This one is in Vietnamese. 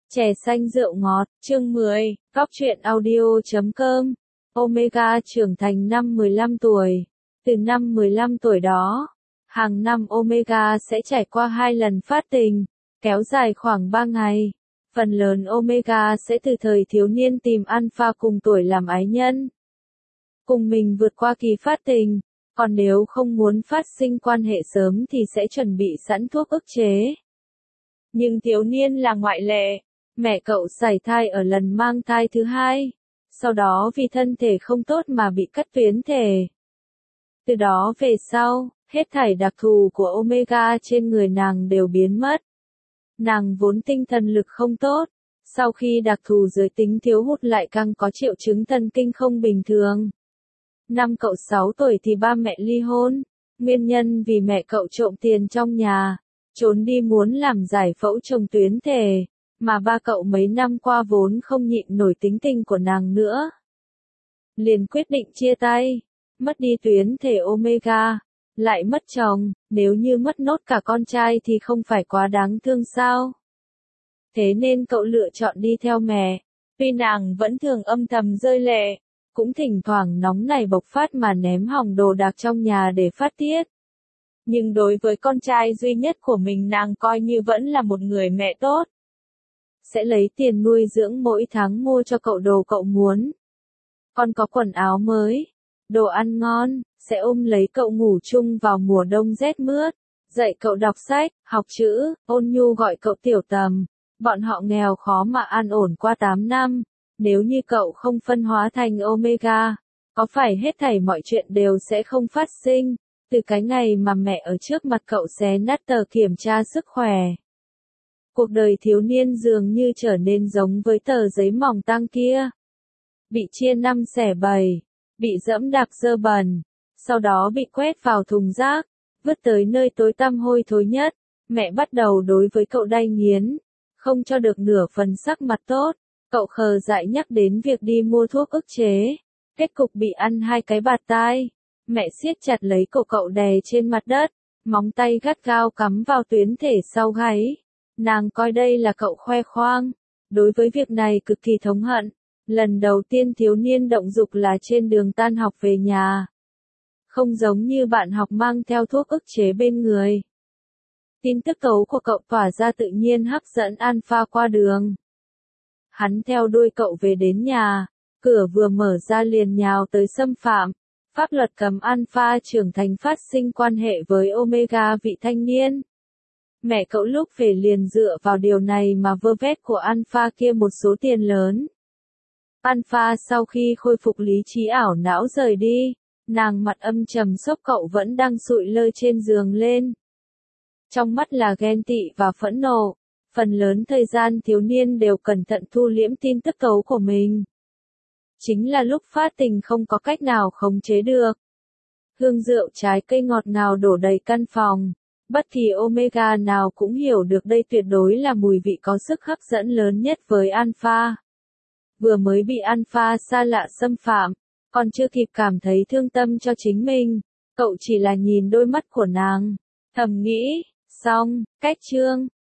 Chè xanh rượu ngọt, chương 10, Góc truyện audio.com. Omega trưởng thành năm 15 tuổi. Từ năm 15 tuổi đó, hàng năm Omega sẽ trải qua 2 lần phát tình, kéo dài khoảng 3 ngày. Phần lớn Omega sẽ từ thời thiếu niên tìm Alpha cùng tuổi làm ái nhân, cùng mình vượt qua kỳ phát tình. Còn nếu không muốn phát sinh quan hệ sớm thì sẽ chuẩn bị sẵn thuốc ức chế. Nhưng thiếu niên là ngoại lệ. Mẹ cậu sảy thai ở lần mang thai thứ 2, sau đó vì thân thể không tốt mà bị cắt tuyến thể. Từ đó về sau, hết thảy đặc thù của Omega trên người nàng đều biến mất. Nàng vốn tinh thần lực không tốt, sau khi đặc thù giới tính thiếu hụt lại càng có triệu chứng thần kinh không bình thường. Năm cậu 6 tuổi thì ba mẹ ly hôn, nguyên nhân vì mẹ cậu trộm tiền trong nhà, trốn đi muốn làm giải phẫu trồng tuyến thể. Mà ba cậu mấy năm qua vốn không nhịn nổi tính tình của nàng nữa, liền quyết định chia tay. Mất đi tuyến thể Omega, lại mất chồng, nếu như mất nốt cả con trai thì không phải quá đáng thương sao? Thế nên cậu lựa chọn đi theo mẹ. Tuy nàng vẫn thường âm thầm rơi lệ, cũng thỉnh thoảng nóng nảy bộc phát mà ném hỏng đồ đạc trong nhà để phát tiết. Nhưng đối với con trai duy nhất của mình, nàng coi như vẫn là một người mẹ tốt. Sẽ lấy tiền nuôi dưỡng, mỗi tháng mua cho cậu đồ cậu muốn. Còn có quần áo mới, đồ ăn ngon, sẽ ôm lấy cậu ngủ chung vào mùa đông rét mướt, dạy cậu đọc sách, học chữ, ôn nhu gọi cậu tiểu tầm. Bọn họ nghèo khó mà an ổn qua 8 năm, nếu như cậu không phân hóa thành Omega, có phải hết thảy mọi chuyện đều sẽ không phát sinh, từ cái ngày mà mẹ ở trước mặt cậu xé nát tờ kiểm tra sức khỏe. Cuộc đời thiếu niên dường như trở nên giống với tờ giấy mỏng tang kia. Bị chia 5 xẻ 7, bị dẫm đạp dơ bẩn, sau đó bị quét vào thùng rác, vứt tới nơi tối tăm hôi thối nhất. Mẹ bắt đầu đối với cậu đay nghiến, không cho được nửa phần sắc mặt tốt. Cậu khờ dại nhắc đến việc đi mua thuốc ức chế, kết cục bị ăn 2 cái bạt tai. Mẹ siết chặt lấy cổ cậu đè trên mặt đất, móng tay gắt gao cắm vào tuyến thể sau gáy. Nàng coi đây là cậu khoe khoang, đối với việc này cực kỳ thống hận. Lần đầu tiên thiếu niên động dục là trên đường tan học về nhà. Không giống như bạn học mang theo thuốc ức chế bên người. Tin tức tố của cậu tỏa ra tự nhiên hấp dẫn Alpha qua đường. Hắn theo đuôi cậu về đến nhà, cửa vừa mở ra liền nhào tới xâm phạm. Pháp luật cấm Alpha trưởng thành phát sinh quan hệ với Omega vị thanh niên. Mẹ cậu lúc về liền dựa vào điều này mà vơ vét của Alpha kia một số tiền lớn. Alpha sau khi khôi phục lý trí ảo não rời đi, nàng mặt âm trầm sốc cậu vẫn đang sụi lơ trên giường lên. Trong mắt là ghen tị và phẫn nộ, phần lớn thời gian thiếu niên đều cẩn thận thu liễm tin tức tố của mình. Chính là lúc phát tình không có cách nào khống chế được. Hương rượu trái cây ngọt ngào đổ đầy căn phòng. Bất kỳ Omega nào cũng hiểu được đây tuyệt đối là mùi vị có sức hấp dẫn lớn nhất với Alpha. Vừa mới bị Alpha xa lạ xâm phạm, còn chưa kịp cảm thấy thương tâm cho chính mình, cậu chỉ là nhìn đôi mắt của nàng, thầm nghĩ, xong, cách chương.